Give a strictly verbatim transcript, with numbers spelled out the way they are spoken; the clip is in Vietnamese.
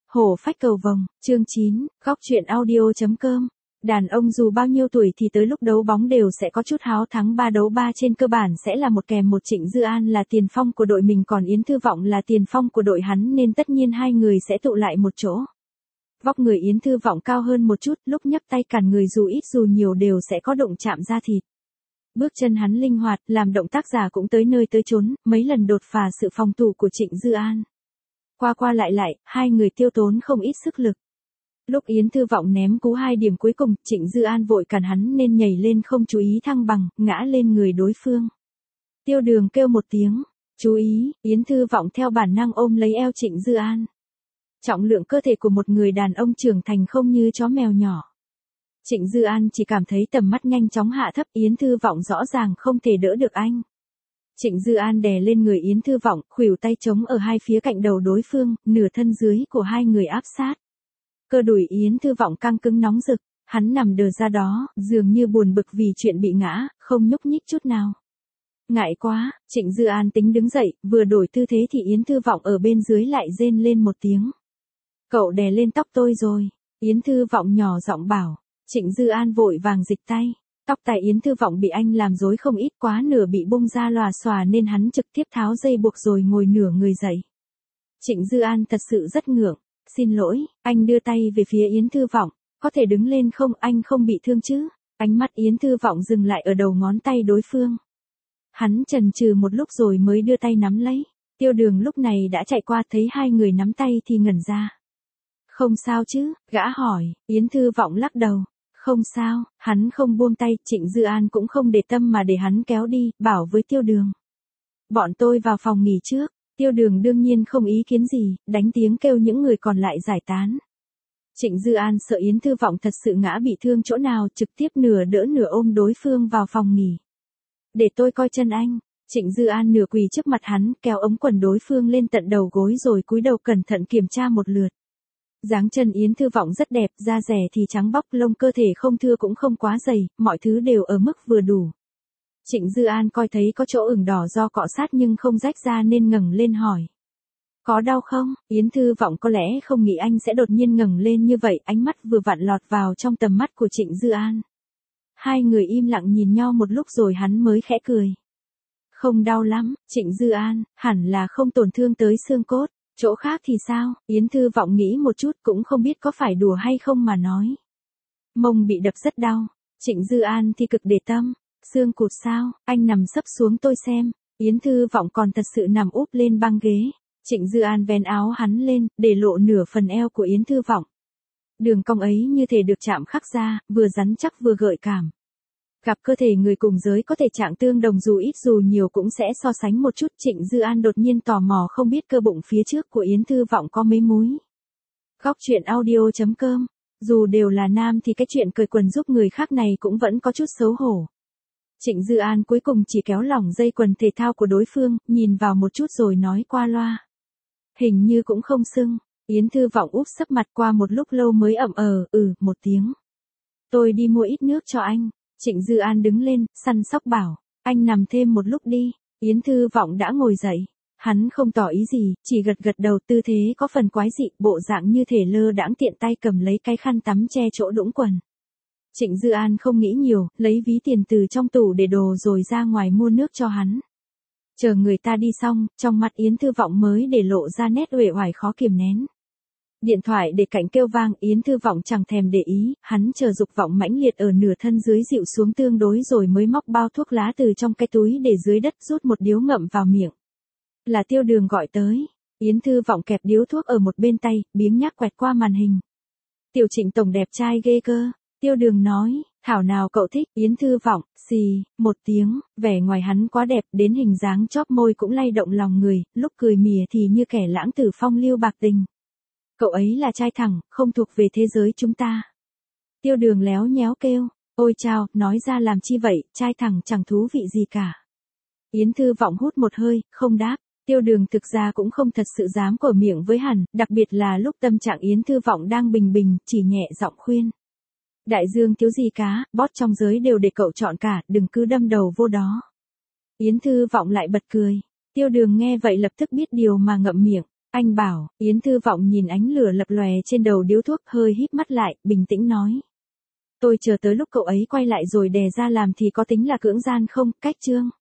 Hổ phách cầu vồng, chương chín, góc truyện audio.com. Đàn ông dù bao nhiêu tuổi thì tới lúc đấu bóng đều sẽ có chút háo thắng, ba đấu ba trên cơ bản sẽ là một kèm một. Trịnh Dư An là tiền phong của đội mình, còn Yến Thư Vọng là tiền phong của đội hắn, nên tất nhiên hai người sẽ tụ lại một chỗ. Vóc người Yến Thư Vọng cao hơn một chút, lúc nhấc tay cản người dù ít dù nhiều đều sẽ có động chạm da thịt. Bước chân hắn linh hoạt, làm động tác giả cũng tới nơi tới chốn, mấy lần đột phá sự phòng thủ của Trịnh Dư An. Qua qua lại lại, hai người tiêu tốn không ít sức lực. Lúc Yến Thư Vọng ném cú hai điểm cuối cùng, Trịnh Dư An vội cản hắn nên nhảy lên không chú ý thăng bằng, ngã lên người đối phương. Tiêu Đường kêu một tiếng, chú ý, Yến Thư Vọng theo bản năng ôm lấy eo Trịnh Dư An. Trọng lượng cơ thể của một người đàn ông trưởng thành không như chó mèo nhỏ. Trịnh Dư An chỉ cảm thấy tầm mắt nhanh chóng hạ thấp, Yến Thư Vọng rõ ràng không thể đỡ được anh. Trịnh Dư An đè lên người Yến Thư Vọng, khuỷu tay chống ở hai phía cạnh đầu đối phương, nửa thân dưới của hai người áp sát. Cơ đùi Yến Thư Vọng căng cứng nóng rực, hắn nằm đờ ra đó, dường như buồn bực vì chuyện bị ngã, không nhúc nhích chút nào. Ngại quá, Trịnh Dư An tính đứng dậy, vừa đổi tư thế thì Yến Thư Vọng ở bên dưới lại rên lên một tiếng. Cậu đè lên tóc tôi rồi, Yến Thư Vọng nhỏ giọng bảo. Trịnh Dư An vội vàng dịch tay. Tóc tai Yến Thư Vọng bị anh làm rối không ít, quá nửa bị bung ra lòa xòa nên hắn trực tiếp tháo dây buộc rồi ngồi nửa người dậy. Trịnh Dư An thật sự rất ngượng. Xin lỗi, anh đưa tay về phía Yến Thư Vọng. Có thể đứng lên không, anh không bị thương chứ? Ánh mắt Yến Thư Vọng dừng lại ở đầu ngón tay đối phương. Hắn chần chừ một lúc rồi mới đưa tay nắm lấy. Tiêu Đường lúc này đã chạy qua, thấy hai người nắm tay thì ngẩn ra. Không sao chứ, gã hỏi. Yến Thư Vọng lắc đầu. Không sao, hắn không buông tay. Trịnh Dư An cũng không để tâm mà để hắn kéo đi, bảo với Tiêu Đường. Bọn tôi vào phòng nghỉ trước. Tiêu Đường đương nhiên không ý kiến gì, đánh tiếng kêu những người còn lại giải tán. Trịnh Dư An sợ Yến Thư Vọng thật sự ngã bị thương chỗ nào, trực tiếp nửa đỡ nửa ôm đối phương vào phòng nghỉ. Để tôi coi chân anh. Trịnh Dư An nửa quỳ trước mặt hắn, kéo ống quần đối phương lên tận đầu gối rồi cúi đầu cẩn thận kiểm tra một lượt. Dáng chân Yến Thư Vọng rất đẹp, da rẻ thì trắng bóc, lông cơ thể không thưa cũng không quá dày, mọi thứ đều ở mức vừa đủ. Trịnh Dư An coi thấy có chỗ ửng đỏ do cọ sát nhưng không rách ra nên ngẩng lên hỏi. Có đau không? Yến Thư Vọng có lẽ không nghĩ anh sẽ đột nhiên ngẩng lên như vậy, ánh mắt vừa vặn lọt vào trong tầm mắt của Trịnh Dư An. Hai người im lặng nhìn nhau một lúc rồi hắn mới khẽ cười. Không đau lắm, Trịnh Dư An, hẳn là không tổn thương tới xương cốt. Chỗ khác thì sao? Yến Thư Vọng nghĩ một chút cũng không biết có phải đùa hay không mà nói. Mông bị đập rất đau. Trịnh Dư An thì cực để tâm. Xương cụt sao? Anh nằm sấp xuống tôi xem. Yến Thư Vọng còn thật sự nằm úp lên băng ghế. Trịnh Dư An vén áo hắn lên, để lộ nửa phần eo của Yến Thư Vọng. Đường cong ấy như thể được chạm khắc ra, vừa rắn chắc vừa gợi cảm. Gặp cơ thể người cùng giới có thể trạng tương đồng dù ít dù nhiều cũng sẽ so sánh một chút. Trịnh Dư An đột nhiên tò mò không biết cơ bụng phía trước của Yến Thư Vọng có mấy múi. Góc truyện audio.com. Dù đều là nam thì cái chuyện cởi quần giúp người khác này cũng vẫn có chút xấu hổ. Trịnh Dư An cuối cùng chỉ kéo lỏng dây quần thể thao của đối phương, nhìn vào một chút rồi nói qua loa. Hình như cũng không sưng. Yến Thư Vọng úp sấp mặt, qua một lúc lâu mới ậm ờ, ừ, một tiếng. Tôi đi mua ít nước cho anh. Trịnh Dư An đứng lên, săn sóc bảo, anh nằm thêm một lúc đi. Yến Thư Vọng đã ngồi dậy. Hắn không tỏ ý gì, chỉ gật gật đầu, tư thế có phần quái dị, bộ dạng như thể lơ đãng tiện tay cầm lấy cái khăn tắm che chỗ đũng quần. Trịnh Dư An không nghĩ nhiều, lấy ví tiền từ trong tủ để đồ rồi ra ngoài mua nước cho hắn. Chờ người ta đi xong, trong mặt Yến Thư Vọng mới để lộ ra nét uể oải khó kiềm nén. Điện thoại để cạnh kêu vang, Yến Thư Vọng chẳng thèm để ý, hắn chờ dục vọng mãnh liệt ở nửa thân dưới dịu xuống tương đối rồi mới móc bao thuốc lá từ trong cái túi để dưới đất, rút một điếu ngậm vào miệng. Là Tiêu Đường gọi tới. Yến Thư Vọng kẹp điếu thuốc ở một bên tay, biếng nhác quẹt qua màn hình. Tiểu Trịnh tổng đẹp trai ghê cơ. Tiêu Đường nói, thảo nào cậu thích? Yến Thư Vọng, xì, một tiếng, vẻ ngoài hắn quá đẹp, đến hình dáng chóp môi cũng lay động lòng người, lúc cười mỉa thì như kẻ lãng tử phong lưu bạc tình. Cậu ấy là trai thẳng, không thuộc về thế giới chúng ta. Tiêu Đường léo nhéo kêu, ôi chao, nói ra làm chi vậy, trai thẳng chẳng thú vị gì cả. Yến Thư Vọng hút một hơi, không đáp. Tiêu Đường thực ra cũng không thật sự dám mở miệng với hắn, đặc biệt là lúc tâm trạng Yến Thư Vọng đang bình bình, chỉ nhẹ giọng khuyên. Đại dương thiếu gì cá, bót trong giới đều để cậu chọn cả, đừng cứ đâm đầu vô đó. Yến Thư Vọng lại bật cười. Tiêu Đường nghe vậy lập tức biết điều mà ngậm miệng. Anh bảo, Yến Thư Vọng nhìn ánh lửa lập lòe trên đầu điếu thuốc hơi híp mắt lại, bình tĩnh nói. Tôi chờ tới lúc cậu ấy quay lại rồi đè ra làm thì có tính là cưỡng gian không, cách Trương.